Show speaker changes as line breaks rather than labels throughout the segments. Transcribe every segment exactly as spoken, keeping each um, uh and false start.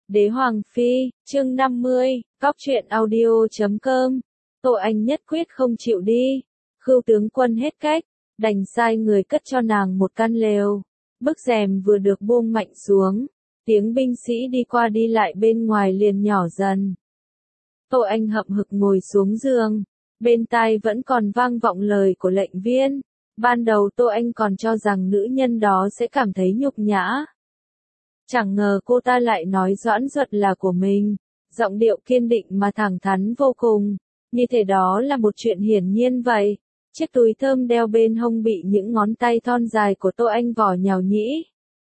Đế Hoàng Phi, chương năm mươi, Cóc truyện audio chấm com. Tô Anh nhất quyết không chịu đi. Khưu tướng quân hết cách, đành sai người cất cho nàng một căn lều. Bức rèm vừa được buông mạnh xuống, tiếng binh sĩ đi qua đi lại bên ngoài liền nhỏ dần. Tô Anh hậm hực ngồi xuống giường, bên tai vẫn còn vang vọng lời của lệnh viên. Ban đầu Tô Anh còn cho rằng nữ nhân đó sẽ cảm thấy nhục nhã. Chẳng ngờ cô ta lại nói Doãn Duật là của mình, giọng điệu kiên định mà thẳng thắn vô cùng, như thể đó là một chuyện hiển nhiên vậy. Chiếc túi thơm đeo bên hông bị những ngón tay thon dài của Tô Anh vò nhào nhĩ.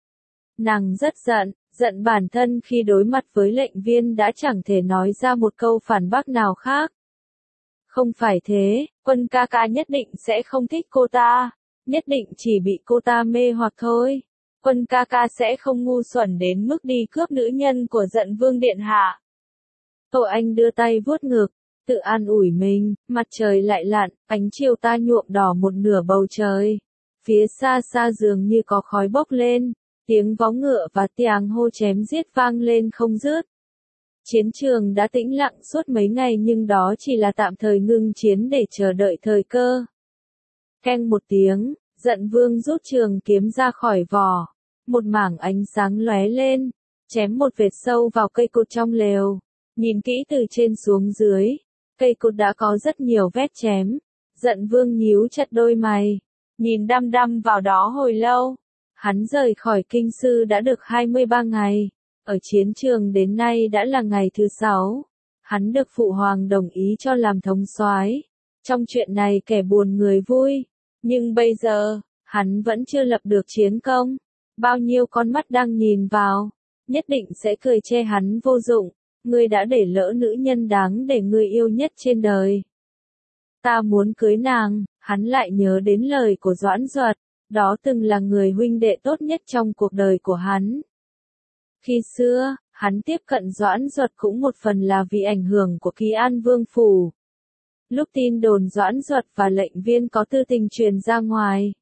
Nàng rất giận, giận bản thân khi đối mặt với lệnh viên đã chẳng thể nói ra một câu phản bác nào khác. Không phải thế, Quân ca ca nhất định sẽ không thích cô ta, nhất định chỉ bị cô ta mê hoặc thôi. Quân ca ca sẽ không ngu xuẩn đến mức đi cướp nữ nhân của Dận Vương điện hạ. Tô Anh đưa tay vuốt ngực, tự an ủi mình, mặt trời lại lặn, ánh chiều ta nhuộm đỏ một nửa bầu trời. Phía xa xa dường như có khói bốc lên, tiếng vó ngựa và tiếng hô chém giết vang lên không dứt. Chiến trường đã tĩnh lặng suốt mấy ngày nhưng đó chỉ là tạm thời ngưng chiến để chờ đợi thời cơ. Keng một tiếng, Dận Vương rút trường kiếm ra khỏi vỏ. Một mảng ánh sáng lóe lên, chém một vệt sâu vào cây cột trong lều. Nhìn kỹ từ trên xuống dưới, cây cột đã có rất nhiều vết chém. Dận Vương nhíu chặt đôi mày, nhìn đăm đăm vào đó hồi lâu. Hắn rời khỏi kinh sư đã được hai mươi ba ngày, ở chiến trường đến nay đã là ngày thứ sáu. Hắn được phụ hoàng đồng ý cho làm thống soái. Trong chuyện này kẻ buồn người vui, nhưng bây giờ, hắn vẫn chưa lập được chiến công. Bao nhiêu con mắt đang nhìn vào, nhất định sẽ cười chê hắn vô dụng. Ngươi đã để lỡ nữ nhân đáng để ngươi yêu nhất trên đời. Ta muốn cưới nàng, hắn lại nhớ đến lời của Doãn Duật, đó từng là người huynh đệ tốt nhất trong cuộc đời của hắn. Khi xưa, hắn tiếp cận Doãn Duật cũng một phần là vì ảnh hưởng của Kỳ An Vương phủ. Lúc tin đồn Doãn Duật và lệnh viên có tư tình truyền ra ngoài,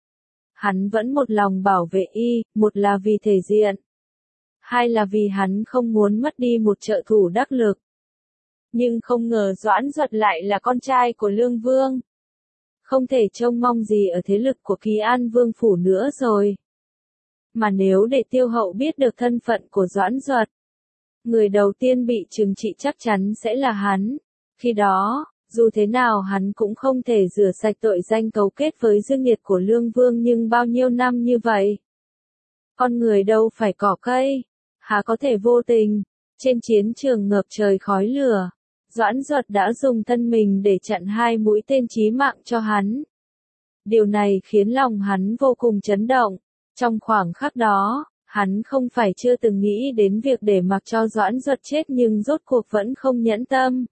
hắn vẫn một lòng bảo vệ y, một là vì thể diện, hai là vì hắn không muốn mất đi một trợ thủ đắc lực. Nhưng không ngờ Doãn Duật lại là con trai của Lương Vương. Không thể trông mong gì ở thế lực của Kỳ An Vương phủ nữa rồi. Mà nếu để Tiêu Hậu biết được thân phận của Doãn Duật, người đầu tiên bị trừng trị chắc chắn sẽ là hắn. Khi đó, dù thế nào hắn cũng không thể rửa sạch tội danh cấu kết với dương nhiệt của Lương Vương nhưng bao nhiêu năm như vậy. Con người đâu phải cỏ cây, há có thể vô tình. Trên chiến trường ngập trời khói lửa, Doãn Duật đã dùng thân mình để chặn hai mũi tên chí mạng cho hắn. Điều này khiến lòng hắn vô cùng chấn động. Trong khoảng khắc đó, hắn không phải chưa từng nghĩ đến việc để mặc cho Doãn Duật chết nhưng rốt cuộc vẫn không nhẫn tâm.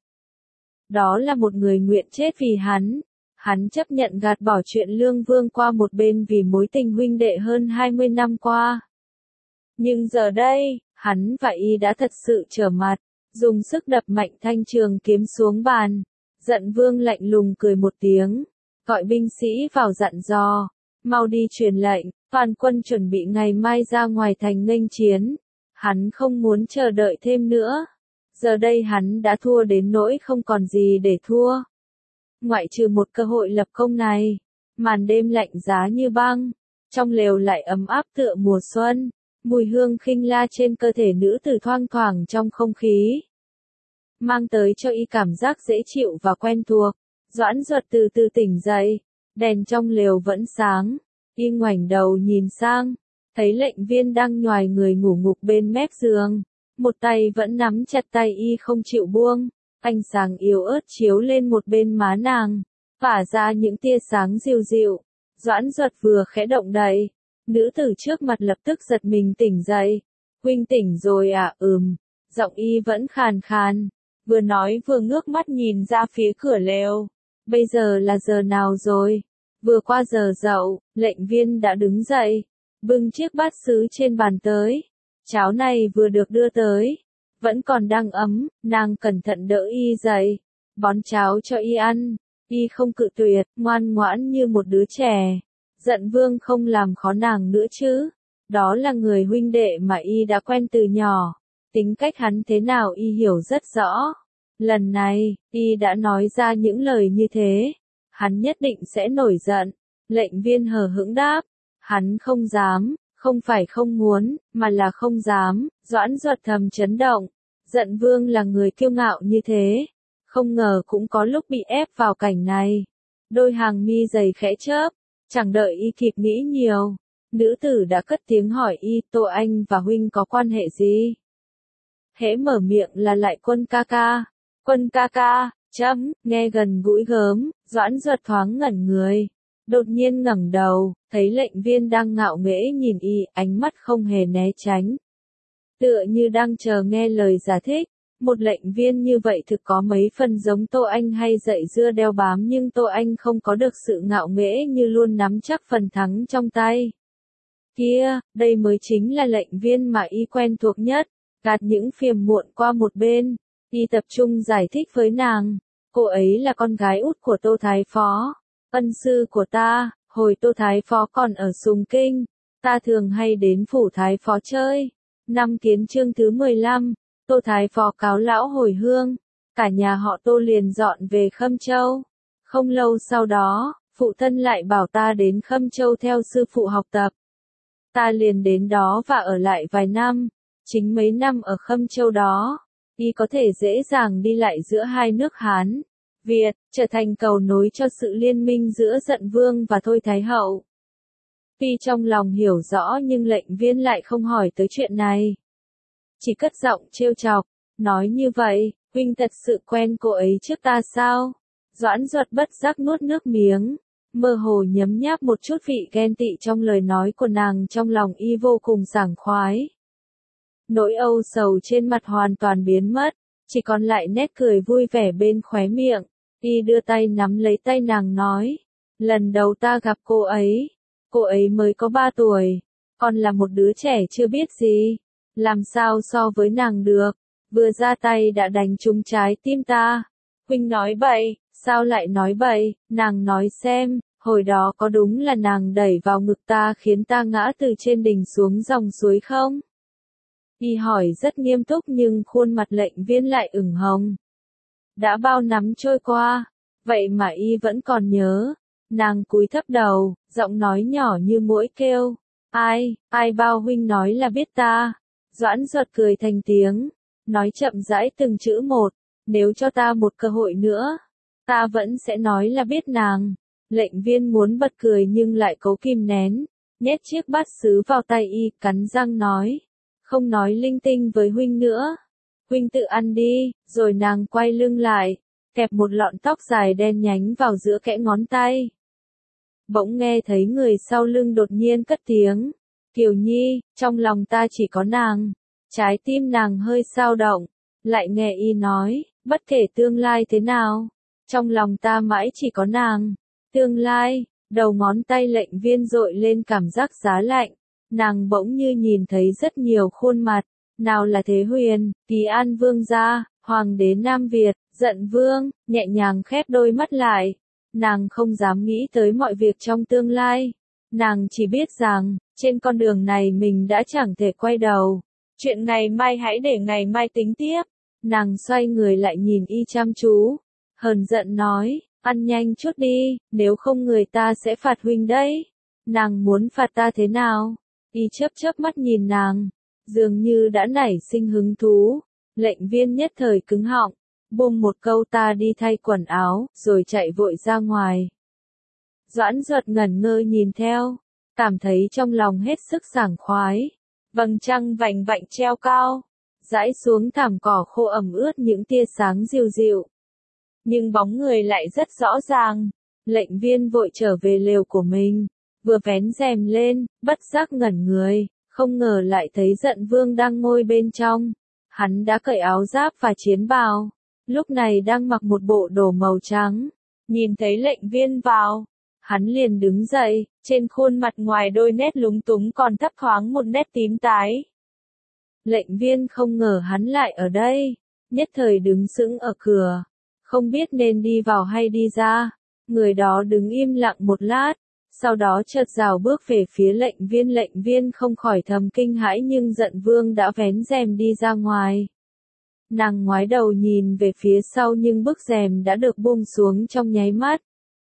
Đó là một người nguyện chết vì hắn. Hắn chấp nhận gạt bỏ chuyện Lương Vương qua một bên vì mối tình huynh đệ hơn hai mươi năm qua. Nhưng giờ đây, hắn và y đã thật sự trở mặt, dùng sức đập mạnh thanh trường kiếm xuống bàn. Dận Vương lạnh lùng cười một tiếng, gọi binh sĩ vào dặn dò, mau đi truyền lệnh, toàn quân chuẩn bị ngày mai ra ngoài thành nghênh chiến. Hắn không muốn chờ đợi thêm nữa. Giờ đây hắn đã thua đến nỗi không còn gì để thua. Ngoại trừ một cơ hội lập công này, màn đêm lạnh giá như băng, trong lều lại ấm áp tựa mùa xuân, mùi hương khinh la trên cơ thể nữ tử thoang thoảng trong không khí, mang tới cho y cảm giác dễ chịu và quen thuộc. Doãn Duật từ từ tỉnh dậy, đèn trong lều vẫn sáng, y ngoảnh đầu nhìn sang, thấy lệnh viên đang nhoài người ngủ ngục bên mép giường, một tay vẫn nắm chặt tay y không chịu buông. Ánh sáng yếu ớt chiếu lên một bên má nàng, phả ra những tia sáng dịu dịu. Doãn Duật vừa khẽ động đậy, nữ tử trước mặt lập tức giật mình tỉnh dậy. Huynh tỉnh rồi à? Ừm. Giọng y vẫn khàn khàn, vừa nói vừa ngước mắt nhìn ra phía cửa lều. Bây giờ là giờ nào rồi? Vừa qua giờ dậu, lệnh viên đã đứng dậy, bưng chiếc bát sứ trên bàn tới. Cháo này vừa được đưa tới, vẫn còn đang ấm, nàng cẩn thận đỡ y dậy, bón cháo cho y ăn. Y không cự tuyệt, ngoan ngoãn như một đứa trẻ. Dận Vương không làm khó nàng nữa chứ? Đó là người huynh đệ mà y đã quen từ nhỏ. Tính cách hắn thế nào y hiểu rất rõ. Lần này, y đã nói ra những lời như thế. Hắn nhất định sẽ nổi giận. Lệnh viên hờ hững đáp. Hắn không dám, không phải không muốn, mà là không dám. Doãn Duật thầm chấn động. Giận vương là người kiêu ngạo như thế. Không ngờ cũng có lúc bị ép vào cảnh này. Đôi hàng mi dày khẽ chớp. Chẳng đợi y kịp nghĩ nhiều. Nữ tử đã cất tiếng hỏi y, Tô Anh và huynh có quan hệ gì? Hễ mở miệng là lại Quân ca ca. Quân ca ca, chấm, nghe gần gũi gớm, Doãn Duật thoáng ngẩn người. Đột nhiên ngẩng đầu, thấy lệnh viên đang ngạo nghễ nhìn y, ánh mắt không hề né tránh. Tựa như đang chờ nghe lời giải thích. Một lệnh viên như vậy thực có mấy phần giống Tô Anh hay dạy dưa đeo bám, nhưng Tô Anh không có được sự ngạo nghễ như luôn nắm chắc phần thắng trong tay. Kia, đây mới chính là lệnh viên mà y quen thuộc nhất. Gạt những phiền muộn qua một bên, y tập trung giải thích với nàng. Cô ấy là con gái út của Tô Thái Phó, ân sư của ta. Hồi Tô Thái Phó còn ở Sùng Kinh, ta thường hay đến phủ Thái Phó chơi. Năm Kiến chương thứ mười lăm, Tô Thái Phó cáo lão hồi hương, cả nhà họ Tô liền dọn về Khâm Châu. Không lâu sau đó, phụ thân lại bảo ta đến Khâm Châu theo sư phụ học tập. Ta liền đến đó và ở lại vài năm. Chính mấy năm ở Khâm Châu đó, y có thể dễ dàng đi lại giữa hai nước Hán, Việt, trở thành cầu nối cho sự liên minh giữa Giận Vương và Thôi Thái Hậu. Tuy trong lòng hiểu rõ nhưng lệnh viên lại không hỏi tới chuyện này. Chỉ cất giọng trêu chọc, nói như vậy, huynh thật sự quen cô ấy trước ta sao? Doãn Duật bất giác nuốt nước miếng, mơ hồ nhấm nháp một chút vị ghen tị trong lời nói của nàng, trong lòng y vô cùng sảng khoái. Nỗi âu sầu trên mặt hoàn toàn biến mất, chỉ còn lại nét cười vui vẻ bên khóe miệng. Y đưa tay nắm lấy tay nàng nói, lần đầu ta gặp cô ấy, cô ấy mới có ba tuổi, còn là một đứa trẻ chưa biết gì, làm sao so với nàng được, vừa ra tay đã đánh trúng trái tim ta. Huynh nói bậy, sao lại nói bậy, nàng nói xem, hồi đó có đúng là nàng đẩy vào ngực ta khiến ta ngã từ trên đỉnh xuống dòng suối không? Y hỏi rất nghiêm túc nhưng khuôn mặt lệnh viên lại ửng hồng. Đã bao năm trôi qua, vậy mà y vẫn còn nhớ. Nàng cúi thấp đầu, giọng nói nhỏ như muỗi kêu. Ai, ai bao huynh nói là biết ta. Doãn Duật cười thành tiếng, nói chậm rãi từng chữ một. Nếu cho ta một cơ hội nữa, ta vẫn sẽ nói là biết nàng. Lệnh viên muốn bật cười nhưng lại cố kìm nén, nhét chiếc bát sứ vào tay y, cắn răng nói. Không nói linh tinh với huynh nữa. Huynh tự ăn đi, rồi nàng quay lưng lại, kẹp một lọn tóc dài đen nhánh vào giữa kẽ ngón tay. Bỗng nghe thấy người sau lưng đột nhiên cất tiếng. Kiều Nhi, trong lòng ta chỉ có nàng. Trái tim nàng hơi dao động, lại nghe y nói, bất kể tương lai thế nào, trong lòng ta mãi chỉ có nàng. Tương lai, đầu ngón tay lệnh viên dội lên cảm giác giá lạnh. Nàng bỗng như nhìn thấy rất nhiều khuôn mặt, nào là Thế Huyền, Kỳ An Vương gia, Hoàng đế Nam Việt, Giận Vương, nhẹ nhàng khép đôi mắt lại. Nàng không dám nghĩ tới mọi việc trong tương lai. Nàng chỉ biết rằng, trên con đường này mình đã chẳng thể quay đầu. Chuyện ngày mai hãy để ngày mai tính tiếp. Nàng xoay người lại nhìn y chăm chú, hờn giận nói, ăn nhanh chút đi, nếu không người ta sẽ phạt huynh đấy. Nàng muốn phạt ta thế nào? Y chớp chớp mắt nhìn nàng, dường như đã nảy sinh hứng thú. Lệnh viên nhất thời cứng họng, buông một câu ta đi thay quần áo, rồi chạy vội ra ngoài. Doãn Duật ngẩn ngơ nhìn theo, cảm thấy trong lòng hết sức sảng khoái. Vầng trăng vành vạnh treo cao, rải xuống thảm cỏ khô ẩm ướt những tia sáng dịu dịu. Nhưng bóng người lại rất rõ ràng. Lệnh viên vội trở về lều của mình, vừa vén rèm lên, bất giác ngẩn người, không ngờ lại thấy Giận Vương đang ngồi bên trong. Hắn đã cởi áo giáp và chiến bào, lúc này đang mặc một bộ đồ màu trắng. Nhìn thấy lệnh viên vào, hắn liền đứng dậy, trên khuôn mặt ngoài đôi nét lúng túng còn thấp thoáng một nét tím tái. Lệnh viên không ngờ hắn lại ở đây, nhất thời đứng sững ở cửa, không biết nên đi vào hay đi ra. Người đó đứng im lặng một lát, sau đó chợt rào bước về phía lệnh viên. Lệnh viên không khỏi thầm kinh hãi nhưng Dận Vương đã vén rèm đi ra ngoài. Nàng ngoái đầu nhìn về phía sau nhưng bức rèm đã được buông xuống trong nháy mắt,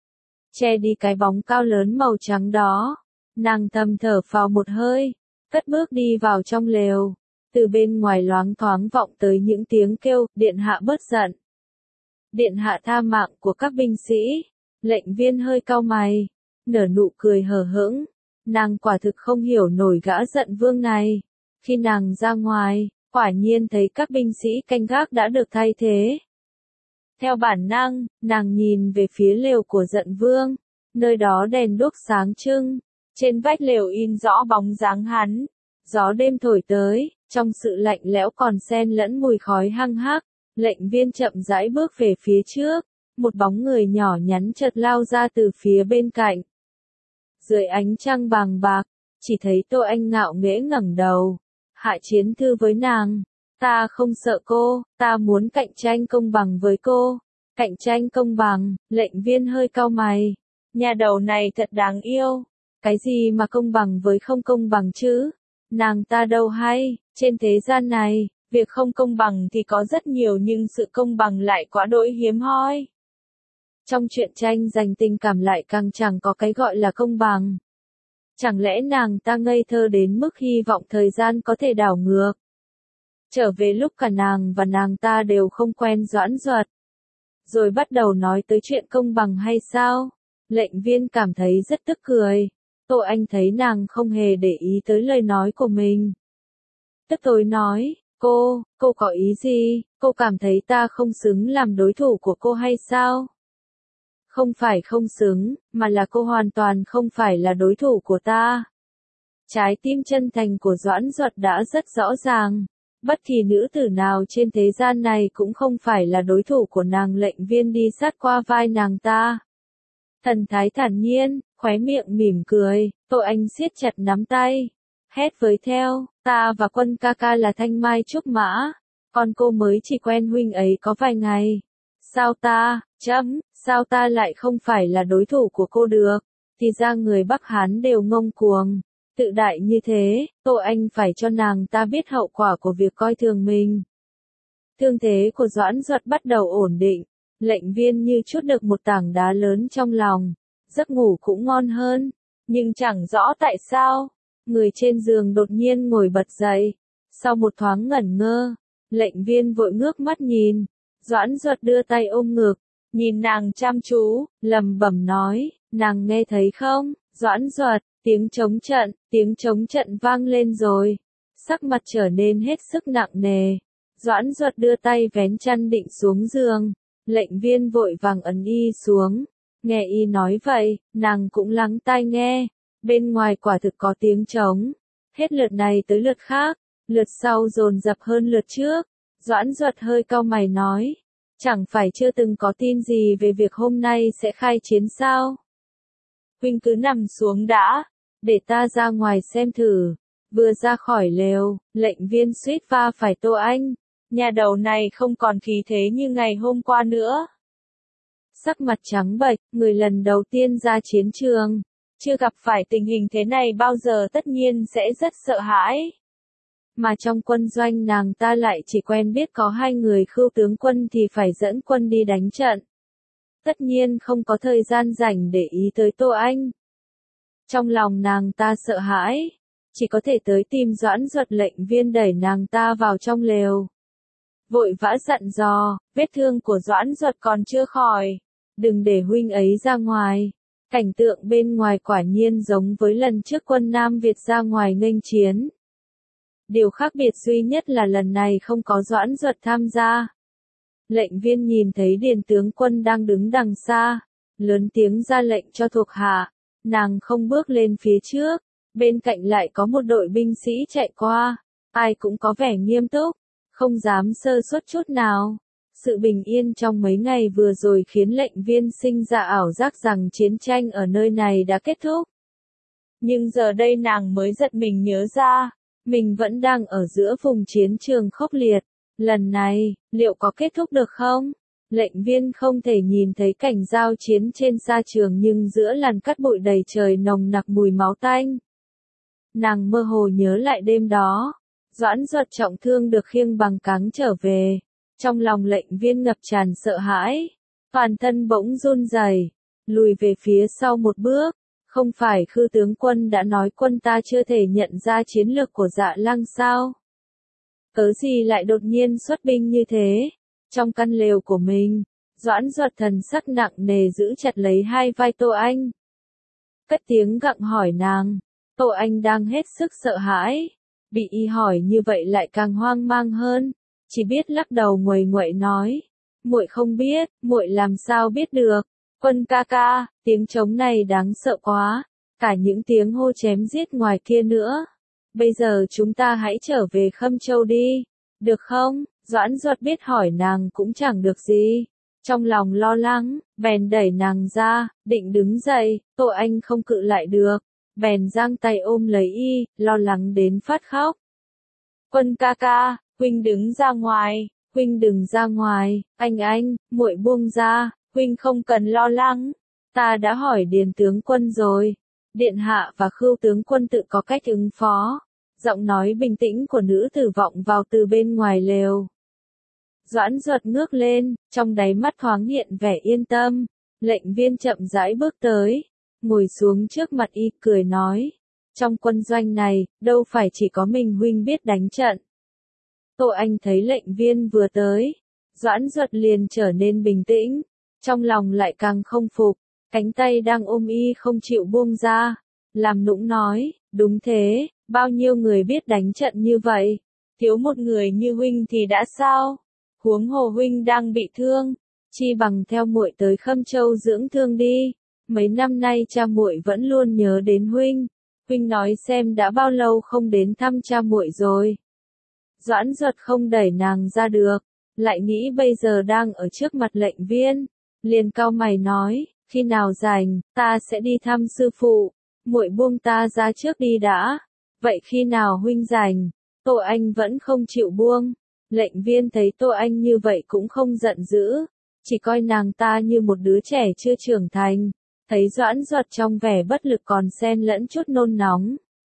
che đi cái bóng cao lớn màu trắng đó. Nàng thầm thở phào một hơi, cất bước đi vào trong lều. Từ bên ngoài loáng thoáng vọng tới những tiếng kêu, điện hạ bớt giận. Điện hạ tha mạng của các binh sĩ. Lệnh viên hơi cau mày, nở nụ cười hờ hững. Nàng quả thực không hiểu nổi gã Dận Vương này. Khi nàng ra ngoài, quả nhiên thấy các binh sĩ canh gác đã được thay thế. Theo bản năng, nàng nhìn về phía lều của Dận Vương. Nơi đó đèn đuốc sáng trưng, trên vách lều in rõ bóng dáng hắn. Gió đêm thổi tới, trong sự lạnh lẽo còn xen lẫn mùi khói hăng hắc. Lệnh viên chậm rãi bước về phía trước, một bóng người nhỏ nhắn chợt lao ra từ phía bên cạnh. Dưới ánh trăng vàng bạc, chỉ thấy Tô Anh ngạo nghễ ngẩng đầu, hạ chiến thư với nàng. Ta không sợ cô, ta muốn cạnh tranh công bằng với cô. Cạnh tranh công bằng, lệnh viên hơi cau mày. Nhà đầu này thật đáng yêu. Cái gì mà công bằng với không công bằng chứ? Nàng ta đâu hay, trên thế gian này, việc không công bằng thì có rất nhiều nhưng sự công bằng lại quá đỗi hiếm hoi. Trong chuyện tranh giành tình cảm lại càng chẳng có cái gọi là công bằng. Chẳng lẽ nàng ta ngây thơ đến mức hy vọng thời gian có thể đảo ngược? Trở về lúc cả nàng và nàng ta đều không quen Doãn Duật. Rồi bắt đầu nói tới chuyện công bằng hay sao? Lệnh viên cảm thấy rất tức cười. Tô Anh thấy nàng không hề để ý tới lời nói của mình. Tức tối nói, cô, cô có ý gì? Cô cảm thấy ta không xứng làm đối thủ của cô hay sao? Không phải không xứng, mà là cô hoàn toàn không phải là đối thủ của ta. Trái tim chân thành của Doãn Duật đã rất rõ ràng. Bất kỳ nữ tử nào trên thế gian này cũng không phải là đối thủ của nàng. Lệnh viên đi sát qua vai nàng ta. Thần thái thản nhiên, khóe miệng mỉm cười. Tô Anh siết chặt nắm tay, hét với theo, ta và Quân ca ca là thanh mai trúc mã, còn cô mới chỉ quen huynh ấy có vài ngày. Sao ta, chấm, sao ta lại không phải là đối thủ của cô được? Thì ra người Bắc Hán đều ngông cuồng, tự đại như thế. Tô Anh phải cho nàng ta biết hậu quả của việc coi thường mình. Thương thế của Doãn Duật bắt đầu ổn định. Lệnh viên như trút được một tảng đá lớn trong lòng, giấc ngủ cũng ngon hơn, nhưng chẳng rõ tại sao, người trên giường đột nhiên ngồi bật dậy. Sau một thoáng ngẩn ngơ, lệnh viên vội ngước mắt nhìn, Doãn Duật đưa tay ôm ngực, nhìn nàng chăm chú, lẩm bẩm nói, nàng nghe thấy không, Doãn Duật, tiếng trống trận, tiếng trống trận vang lên rồi, sắc mặt trở nên hết sức nặng nề. Doãn Duật đưa tay vén chăn định xuống giường. Lệnh viên vội vàng ấn y xuống. Nghe y nói vậy, nàng cũng lắng tai nghe. Bên ngoài quả thực có tiếng trống. Hết lượt này tới lượt khác, lượt sau dồn dập hơn lượt trước. Doãn Duật hơi cau mày nói, chẳng phải chưa từng có tin gì về việc hôm nay sẽ khai chiến sao? Huynh cứ nằm xuống đã, để ta ra ngoài xem thử. Vừa ra khỏi lều, lệnh viên suýt va phải Tô Anh. Nhà đầu này không còn khí thế như ngày hôm qua nữa. Sắc mặt trắng bệch, người lần đầu tiên ra chiến trường, chưa gặp phải tình hình thế này bao giờ tất nhiên sẽ rất sợ hãi. Mà trong quân doanh nàng ta lại chỉ quen biết có hai người khưu tướng quân thì phải dẫn quân đi đánh trận. Tất nhiên không có thời gian rảnh để ý tới Tô Anh. Trong lòng nàng ta sợ hãi, chỉ có thể tới tìm Doãn Duật. Lệnh viên đẩy nàng ta vào trong lều, vội vã dặn dò, vết thương của Doãn Duật còn chưa khỏi, đừng để huynh ấy ra ngoài. Cảnh tượng bên ngoài quả nhiên giống với lần trước quân Nam Việt ra ngoài nghênh chiến. Điều khác biệt duy nhất là lần này không có Doãn Duật tham gia. Lệnh viên nhìn thấy Điền tướng quân đang đứng đằng xa, lớn tiếng ra lệnh cho thuộc hạ. Nàng không bước lên phía trước, bên cạnh lại có một đội binh sĩ chạy qua, ai cũng có vẻ nghiêm túc, không dám sơ suất chút nào. Sự bình yên trong mấy ngày vừa rồi khiến lệnh viên sinh ra ảo giác rằng chiến tranh ở nơi này đã kết thúc. Nhưng giờ đây nàng mới giật mình nhớ ra, mình vẫn đang ở giữa vùng chiến trường khốc liệt. Lần này, liệu có kết thúc được không? Lệnh viên không thể nhìn thấy cảnh giao chiến trên sa trường nhưng giữa làn cát bụi đầy trời nồng nặc mùi máu tanh. Nàng mơ hồ nhớ lại đêm đó, Doãn Duật trọng thương được khiêng bằng cáng trở về. Trong lòng lệnh viên ngập tràn sợ hãi, toàn thân bỗng run rẩy, lùi về phía sau một bước. Không phải Khư tướng quân đã nói quân ta chưa thể nhận ra chiến lược của Dạ Lăng sao? Cớ gì lại đột nhiên xuất binh như thế? Trong căn lều của mình, Doãn Duật thần sắc nặng nề giữ chặt lấy hai vai Tô Anh. Cất tiếng gặng hỏi nàng. Tô Anh đang hết sức sợ hãi, bị y hỏi như vậy lại càng hoang mang hơn, chỉ biết lắc đầu nguầy nguậy nói, muội không biết, muội làm sao biết được? Quân ca ca, tiếng trống này đáng sợ quá, cả những tiếng hô chém giết ngoài kia nữa. Bây giờ chúng ta hãy trở về Khâm Châu đi, được không? Doãn Duật biết hỏi nàng cũng chẳng được gì, trong lòng lo lắng, bèn đẩy nàng ra, định đứng dậy, Tô Anh không cự lại được, bèn giang tay ôm lấy y, lo lắng đến phát khóc. Quân ca ca, huynh đứng ra ngoài, huynh đừng ra ngoài, anh anh, muội buông ra, huynh không cần lo lắng, ta đã hỏi Điền tướng quân rồi, điện hạ và Khưu tướng quân tự có cách ứng phó. Giọng nói bình tĩnh của nữ tử vọng vào từ bên ngoài lều. Doãn Duật ngước lên, trong đáy mắt thoáng hiện vẻ yên tâm. Lệnh viên chậm rãi bước tới, ngồi xuống trước mặt y cười nói, trong quân doanh này, đâu phải chỉ có mình huynh biết đánh trận. Tô Anh thấy lệnh viên vừa tới, Doãn Duật liền trở nên bình tĩnh, trong lòng lại càng không phục, cánh tay đang ôm y không chịu buông ra, làm nũng nói, đúng thế, bao nhiêu người biết đánh trận như vậy, thiếu một người như huynh thì đã sao? Huống hồ huynh đang bị thương, chi bằng theo muội tới Khâm Châu dưỡng thương đi. Mấy năm nay cha muội vẫn luôn nhớ đến huynh, huynh nói xem đã bao lâu không đến thăm cha muội rồi. Doãn Duật không đẩy nàng ra được, lại nghĩ bây giờ đang ở trước mặt lệnh viên, liền cau mày nói, khi nào rảnh, ta sẽ đi thăm sư phụ, muội buông ta ra trước đi đã. Vậy khi nào huynh rảnh? Tô Anh vẫn không chịu buông. Lệnh viên thấy Tô Anh như vậy cũng không giận dữ, chỉ coi nàng ta như một đứa trẻ chưa trưởng thành, thấy Doãn Duật trong vẻ bất lực còn xen lẫn chút nôn nóng.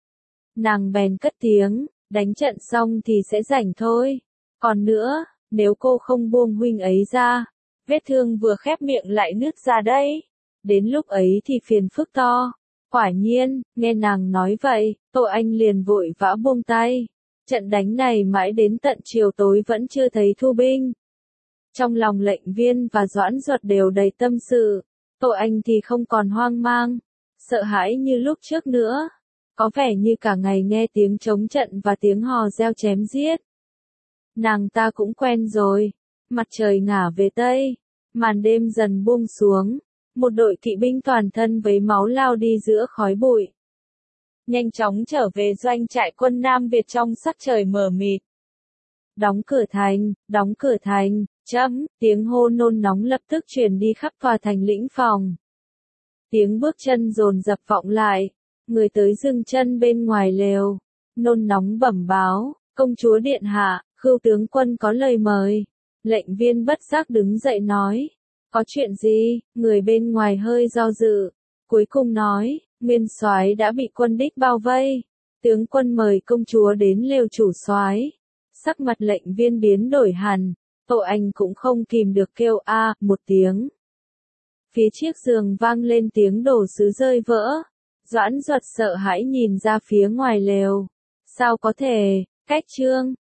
Nàng bèn cất tiếng, đánh trận xong thì sẽ rảnh thôi. Còn nữa, nếu cô không buông huynh ấy ra, vết thương vừa khép miệng lại nứt ra đấy. Đến lúc ấy thì phiền phức to. Quả nhiên, nghe nàng nói vậy, Tô Anh liền vội vã buông tay. Trận đánh này mãi đến tận chiều tối vẫn chưa thấy thu binh. Trong lòng lệnh viên và Doãn Duật đều đầy tâm sự, Tô Anh thì không còn hoang mang, sợ hãi như lúc trước nữa. Có vẻ như cả ngày nghe tiếng trống trận và tiếng hò reo chém giết. Nàng ta cũng quen rồi, mặt trời ngả về Tây, màn đêm dần buông xuống, một đội kỵ binh toàn thân với máu lao đi giữa khói bụi. Nhanh chóng trở về doanh trại quân Nam Việt trong sắc trời mờ mịt. Đóng cửa thành, đóng cửa thành, chấm, tiếng hô nôn nóng lập tức truyền đi khắp tòa thành lĩnh phòng. Tiếng bước chân dồn dập vọng lại, người tới dừng chân bên ngoài lều, nôn nóng bẩm báo, công chúa điện hạ, Khưu tướng quân có lời mời. Lệnh viên bất giác đứng dậy nói, có chuyện gì? Người bên ngoài hơi do dự, cuối cùng nói, Nguyên soái đã bị quân địch bao vây, tướng quân mời công chúa đến lều chủ soái. Sắc mặt lệnh viên biến đổi hẳn, Tô Anh cũng không kìm được kêu a một tiếng. Phía chiếc giường vang lên tiếng đồ sứ rơi vỡ. Doãn Duật sợ hãi nhìn ra phía ngoài lều. Sao có thể? Cách trương,